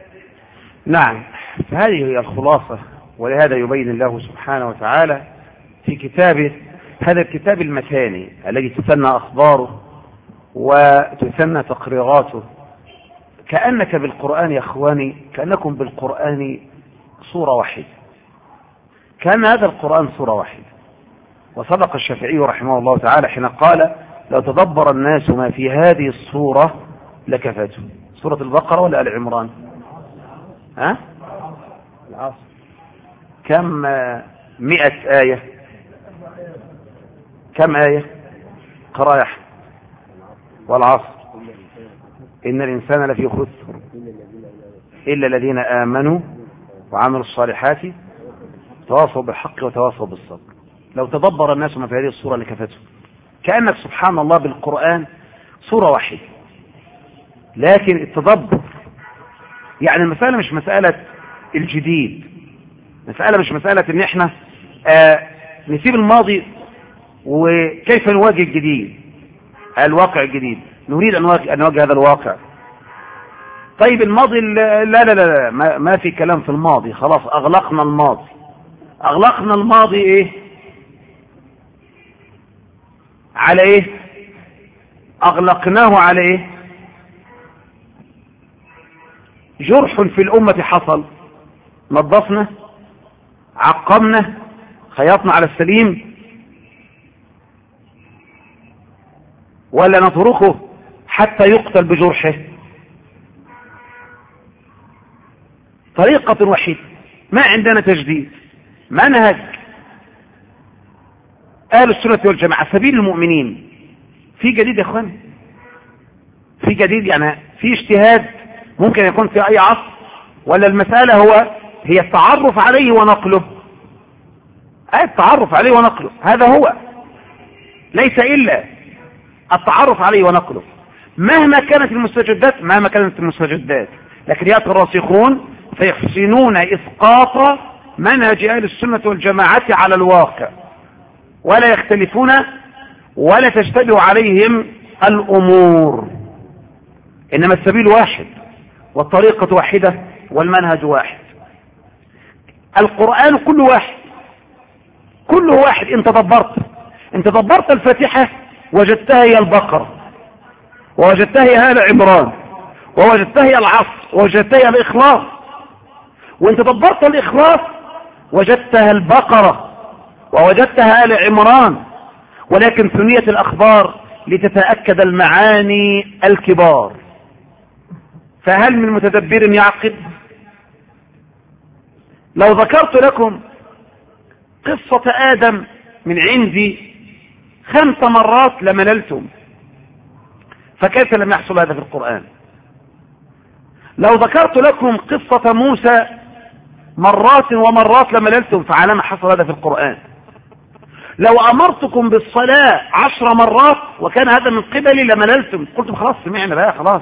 نعم، فهذه هي الخلاصة. ولهذا يبين الله سبحانه وتعالى في كتابه، هذا الكتاب المتاني الذي تثنى أخباره وتثنى تقريراته، كأنك بالقرآن يا أخواني، كأنكم بالقرآن صورة واحدة، كان هذا القرآن صورة واحدة. وصدق الشافعي رحمه الله تعالى حين قال لو تدبر الناس ما في هذه الصورة لكفته. سورة البقرة ولا آل عمران؟ العصر. كم 100 آية؟ كم آية؟ قرأ يا أحمد. والعصر إن الإنسان لفي خسر إلا الذين آمنوا وعملوا الصالحات تواصوا بالحق وتواصوا بالصبر. لو تدبر الناس ما في هذه الصورة لكفته. كأنك سبحان الله بالقرآن صورة واحدة، لكن التدبر يعني المسألة مش مسألة الجديد، مسألة مش مسألة ان احنا نسيب الماضي وكيف نواجه الجديد، الواقع الجديد. نريد ان نواجه هذا الواقع طيب الماضي لا لا لا, لا ما في كلام في الماضي، خلاص أغلقنا الماضي. أغلقنا الماضي إيه؟ على إيه؟ أغلقناه على إيه؟ جرح في الأمة حصل، نظفنا، عقمنا، خيطنا على السليم، ولا نتركه حتى يقتل بجرحه؟ طريقة وحيدة، ما عندنا تجديد، منهج أهل السنة والجماعة، سبيل المؤمنين. في جديد يا اخوان؟ في جديد؟ يعني في اجتهاد ممكن يكون في أي عصر، ولا المسألة هي التعرف عليه ونقله؟ التعرف عليه ونقله، هذا هو، ليس إلا التعرف عليه ونقله مهما كانت المستجدات. لكن يأتي الراسخون فيحسنون إسقاط منهج أهل السنة والجماعة على الواقع، ولا يختلفون ولا تشتبه عليهم الأمور، إنما السبيل واحد والطريقة واحدة والمنهج واحد. القرآن كل واحد. انت دبرت الفاتحة وجدتها هي البقرة، ووجدتها هي آل عمران، ووجدتها هي العصر، ووجدتها هي الإخلاص. وانت دبرت الإخلاص وجدتها البقرة، ووجدتها آل عمران. ولكن ثنية الأخبار لتتأكد المعاني الكبار. فهل من متدبر يعقل؟ لو ذكرت لكم قصة آدم من عندي 5 مرات لمللتم، فكيف لم يحصل هذا في القرآن؟ لو ذكرت لكم قصة موسى مرات ومرات لمللتم، فعلى ما حصل هذا في القرآن؟ لو أمرتكم بالصلاة 10 مرات وكان هذا من قبلي لمللتم، قلتم خلاص سمعنا بقى خلاص،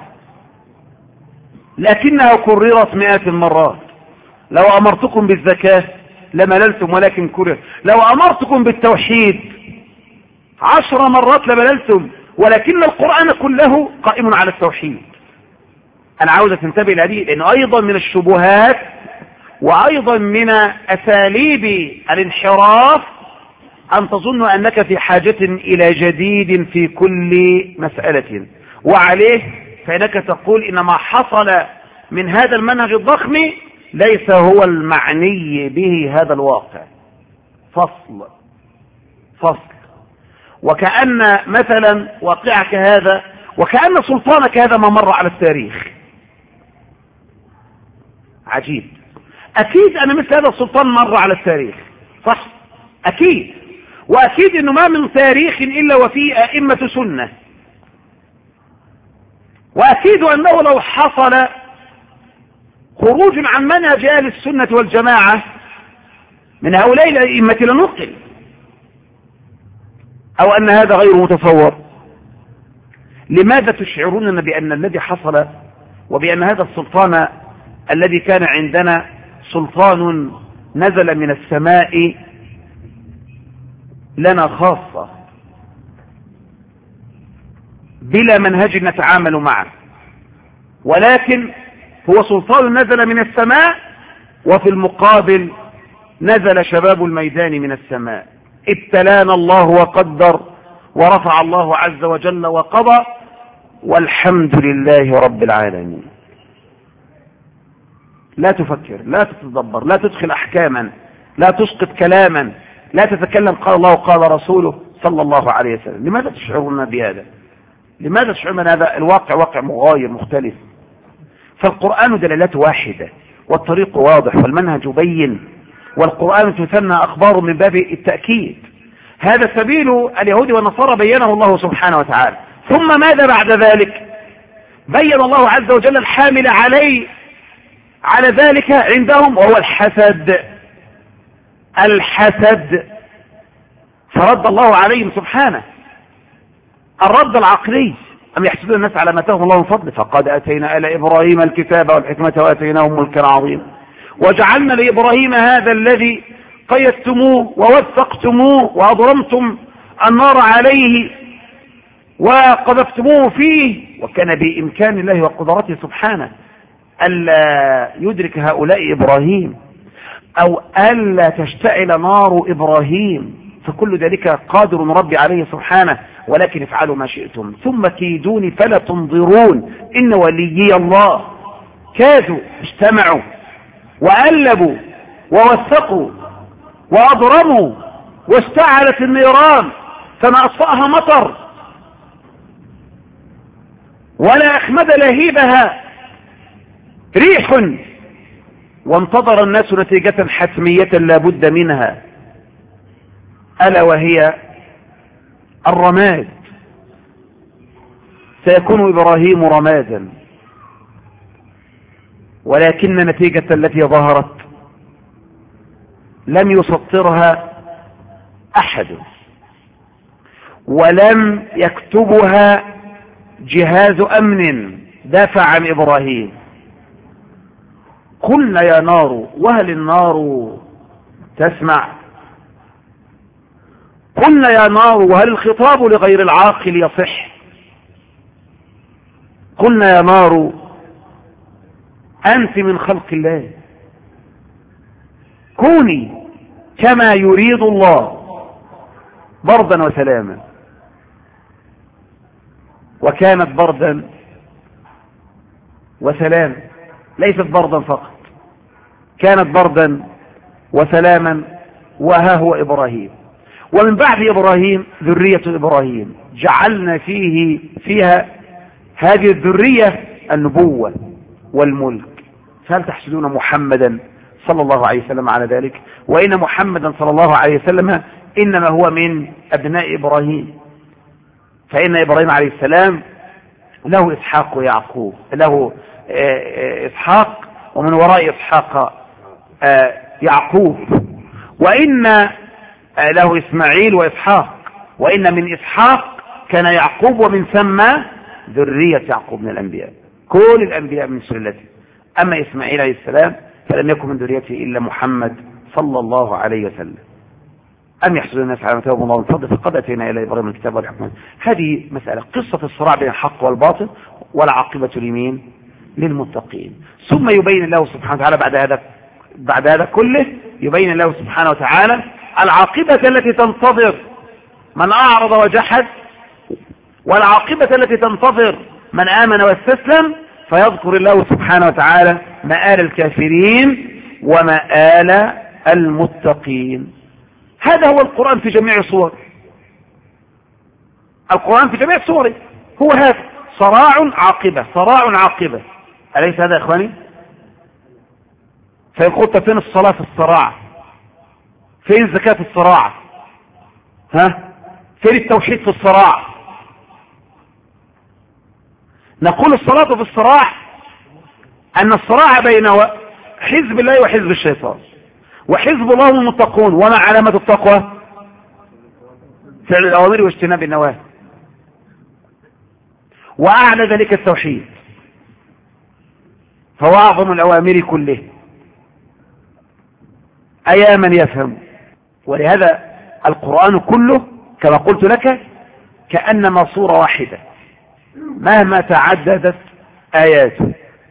لكنها كررت 100 مرات. لو أمرتكم بالزكاة لمللتم ولكن كرر. لو أمرتكم بالتوحيد 10 مرات لمللتم، ولكن القرآن كله قائم على التوحيد. أنا عاوز تنتبه لهذه، لأنه أيضا من الشبهات وأيضا من أساليب الانحراف أن تظن أنك في حاجة إلى جديد في كل مسألة، وعليه فإنك تقول إن ما حصل من هذا المنهج الضخم ليس هو المعني به هذا الواقع. فصل وكأن مثلا واقعك هذا وكأن سلطانك هذا ما مر على التاريخ. عجيب. أكيد أن مثل هذا السلطان مر على التاريخ، صح؟ أكيد. وأكيد أنه ما من تاريخ إلا وفيه أئمة سنة. وأكيد أنه لو حصل خروج عن منهج أهل السنة والجماعة من هؤلاء الأئمة لنقل، أو أن هذا غير متصور. لماذا تشعروننا بأن الذي حصل وبأن هذا السلطان الذي كان عندنا سلطان نزل من السماء لنا خاصة بلا منهج نتعامل معه، ولكن هو سلطان نزل من السماء، وفي المقابل نزل شباب الميدان من السماء. ابتلانا الله وقدر ورفع الله عز وجل وقضى، والحمد لله رب العالمين. لا تفكر، لا تتدبر، لا تدخل أحكاما، لا تسقط كلاما، لا تتكلم قال الله وقال رسوله صلى الله عليه وسلم. لماذا تشعرون بهذا؟ لماذا تشعرون أن هذا الواقع واقع مغاير مختلف؟ فالقرآن دلالته واحدة، والطريق واضح، والمنهج بين، والقرآن تثنى أخبار من باب التأكيد. هذا سبيل اليهود والنصارى بينه الله سبحانه وتعالى. ثم ماذا بعد ذلك؟ بين الله عز وجل الحامل على ذلك عندهم، وهو الحسد. فرد الله عليهم سبحانه الرد العقلي: أم يحسدون الناس على ما آتاهم الله من فضله، فقد آتينا آل إبراهيم الكتاب والحكمة وآتيناهم ملكا عظيما وجعلنا لإبراهيم هذا الذي قيدتموه ووثقتموه وأضرمتم النار عليه وقذفتموه فيه، وكان بإمكان الله وقدرته سبحانه ألا يدرك هؤلاء إبراهيم أو ألا تشتعل نار إبراهيم، فكل ذلك قادر ربي عليه سبحانه، ولكن افعلوا ما شئتم ثم كيدوني فلا تنظرون إن وليي الله. كادوا، اجتمعوا وألبوا ووثقوا وأضرموا واستعلت النيران فما أطفأها مطر ولا أخمد لهيبها ريح، وانتظر الناس نتيجة حتمية لا بد منها، ألا وهي الرماد. سيكون إبراهيم رمادا، ولكن النتيجة التي ظهرت لم يسطرها أحد ولم يكتبها جهاز أمن دافع عن إبراهيم. قلنا يا نار، وهل النار تسمع؟ قلنا يا نار، وهل الخطاب لغير العاقل يصح؟ قلنا يا نار أنت من خلق الله، كوني كما يريد الله بردا وسلاما. وكانت بردا وسلاما، ليست بردا فقط، كانت بردا وسلاما. وها هو إبراهيم، ومن بعد إبراهيم ذرية إبراهيم، جعلنا فيها هذه الذرية النبوة والملك. فهل تحسدون محمدا صلى الله عليه وسلم على ذلك؟ وإن محمدا صلى الله عليه وسلم إنما هو من أبناء إبراهيم، فإن إبراهيم عليه السلام له إسحاق ويعقوب، له إسحاق ومن وراء إسحاق يعقوب، وإن له إسماعيل وإسحاق، وإن من إسحاق كان يعقوب ومن ثم ذرية يعقوب من الأنبياء، كل الأنبياء من سلته. أما إسماعيل عليه السلام فلم يكن من ذريته إلا محمد صلى الله عليه وسلم. أم يحسدون الناس على ما آتاهم الله من فضله فقد آتينا إلى إبراهيم الكتاب والحكمة. هذه مسألة قصة الصراع بين الحق والباطل، والعاقبة لمين؟ للمتقين. ثم يبين الله سبحانه وتعالى بعد هذا كله، يبين الله سبحانه وتعالى العاقبة التي تنتظر من أعرض وجحد، والعاقبة التي تنتظر من آمن واستسلم، فيذكر الله سبحانه وتعالى مآل الكافرين ومآل المتقين. هذا هو القرآن في جميع صوره، القرآن في جميع صوره هو هذا، صراع عاقبة، صراع عاقبة. أليس هذا يا إخواني؟ فإن قلت فين الصلاة في الصراع؟ فين الزكاة في الصراع؟ فين التوحيد في الصراع؟ نقول الصلاة في الصراع أن الصراع بين حزب الله وحزب الشيطان، وحزب الله المتقون. وما علامة التقوى؟ فعل الأوامر واجتناب النواهي، وأعلى ذلك التوحيد، فهو أعظم الأوامر كله. أيا من يفهم. ولهذا القرآن كله كما قلت لك كأنما صورة واحدة مهما تعددت آياته،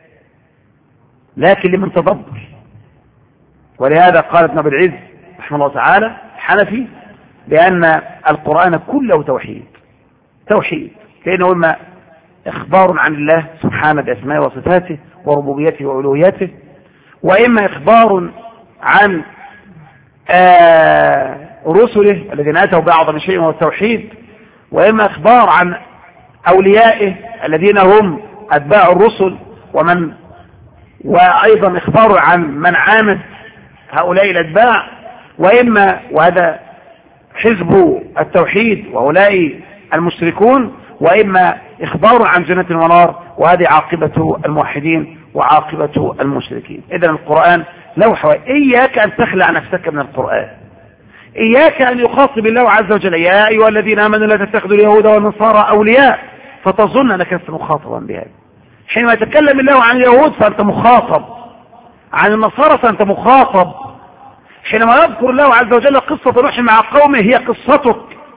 لكن لمن تدبر. ولهذا قال ابن أبي العز رحمه الله تعالى الحنفي بأن القرآن كله توحيد، توحيد، لأنه إما إخبار عن الله سبحانه بأسمائه وصفاته وربوبيته وألوهيته، وإما إخبار عن رسله الذين أتوا بأعظم شيء وهو التوحيد، وإما إخبار عن أوليائه الذين هم أتباع الرسل، وأيضا إخبار عن من عاند هؤلاء الأتباع، وإما وهذا حزب التوحيد وهؤلاء المشركون، وإما إخبار عن جنة ونار، وهذه عاقبة الموحدين وعاقبة المشركين. إذن القرآن لوحة. إياك أن تخلع نفسك من القرآن، إياك أن يخاطب الله عز وجل يا أيها الذين آمنوا لا تتخذوا اليهود والنصارى أولياء فتظن أنك لست مخاطبا بهذا. حينما يتكلم الله عن اليهود فأنت مخاطب، عن النصارى فأنت مخاطب. حينما يذكر الله عز وجل قصة نوح مع قومه هي قصتك،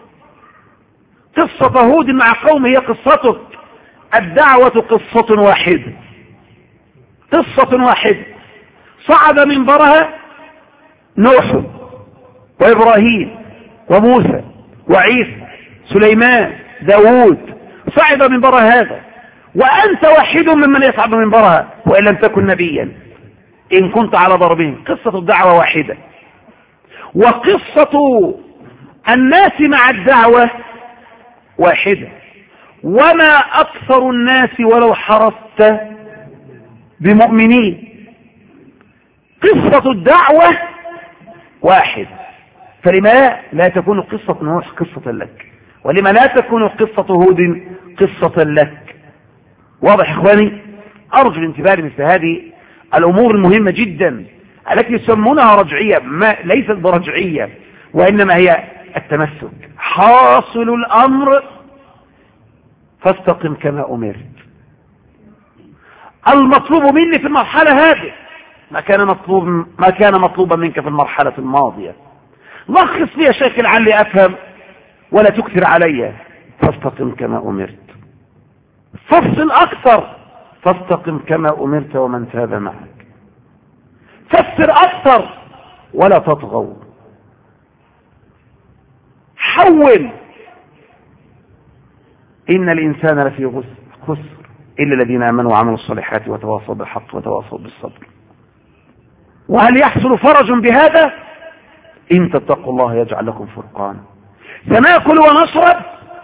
قصة هود مع قومه هي قصتك. الدعوة قصة واحدة، قصة واحدة صعد منبرها نوح وإبراهيم وموسى وعيسى سليمان داود، صعد منبرها هذا، وأنت واحد ممن يصعد منبرها وإن لم تكن نبيا إن كنت على ضربهم. قصة الدعوة واحدة، وقصة الناس مع الدعوة واحدة. وما أكثر الناس ولو حرصت بمؤمنين. قصة الدعوة واحد، فلما لا تكون قصة نوح قصة لك، ولما لا تكون قصة هود قصة لك؟ واضح إخواني؟ أرجو الانتباه لمثل هذه الأمور المهمة جدا التي يسمونها رجعية، ما ليست برجعية وإنما هي التمسك. حاصل الأمر فاستقم كما أمرت. المطلوب مني في المرحلة هذه ما كان مطلوبا منك في المرحلة الماضية. لخص لي يا شيخ لعلي أفهم ولا تكثر علي. فاستقم كما أمرت. فافصل أكثر. فاستقم كما أمرت ومن تاب معك. فسر أكثر ولا تطغوا. حول. إن الإنسان لفي خسر إلا الذين آمنوا وعملوا الصالحات وتواصوا بالحق وتواصوا بالصبر. وهل يحصل فرج بهذا؟ إن تتقوا الله يجعل لكم فرقانا. سنأكل ونشرب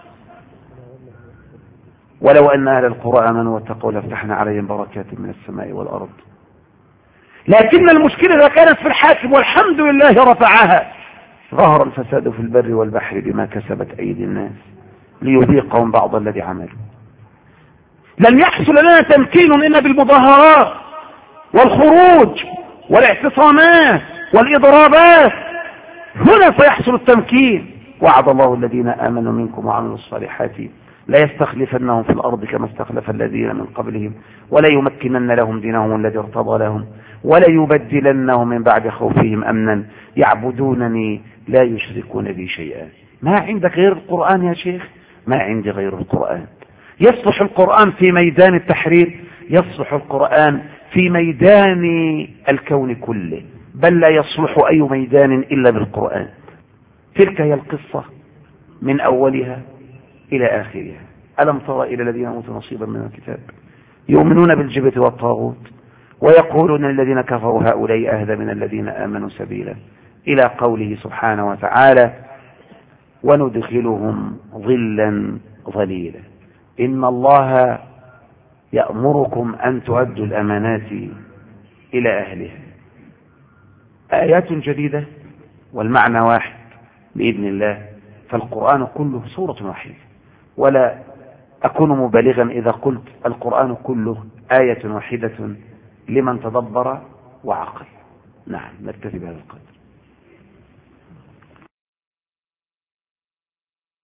ولو أن أهل القرى آمنوا واتقوا لفتحنا عليهم بركات من السماء والأرض. لكن المشكلة إذا كانت في الحاكم والحمد لله رفعها. ظهر الفساد في البر والبحر بما كسبت أيدي الناس ليذيقهم بعض الذي عملوا. لن يحصل لنا تمكين إلا بالمظاهرات والخروج والاعتصامات والإضرابات. هنا سيحصل التمكين. وعد الله الذين آمنوا منكم وعملوا الصالحات لا يستخلفنهم في الأرض كما استخلف الذين من قبلهم ولا يمكنن لهم دينهم الذي ارتضى لهم ولا يبدلنهم من بعد خوفهم أمنا يعبدونني لا يشركون بي شيئا. ما عندك غير القرآن يا شيخ؟ ما عندي غير القرآن. يصلح القرآن في ميدان التحرير، يصلح القرآن في ميدان الكون كله، بل لا يصلح أي ميدان إلا بالقرآن. تلك هي القصة من أولها إلى آخرها. ألم تر إلى الذين أوتوا نصيبا من الكتاب يؤمنون بالجبت والطاغوت ويقولون الذين كفروا هؤلاء أهدى من الذين آمنوا سبيلا، إلى قوله سبحانه وتعالى وندخلهم ظلا ظليلا. إن الله يأمركم أن تؤدوا الأمانات إلى أهلها. آيات جديدة والمعنى واحد بإذن الله. فالقرآن كله سورة واحدة، ولا أكون مبالغا إذا قلت القرآن كله آية واحدة لمن تدبر وعقل. نعم، نكتفي بهذا القدر.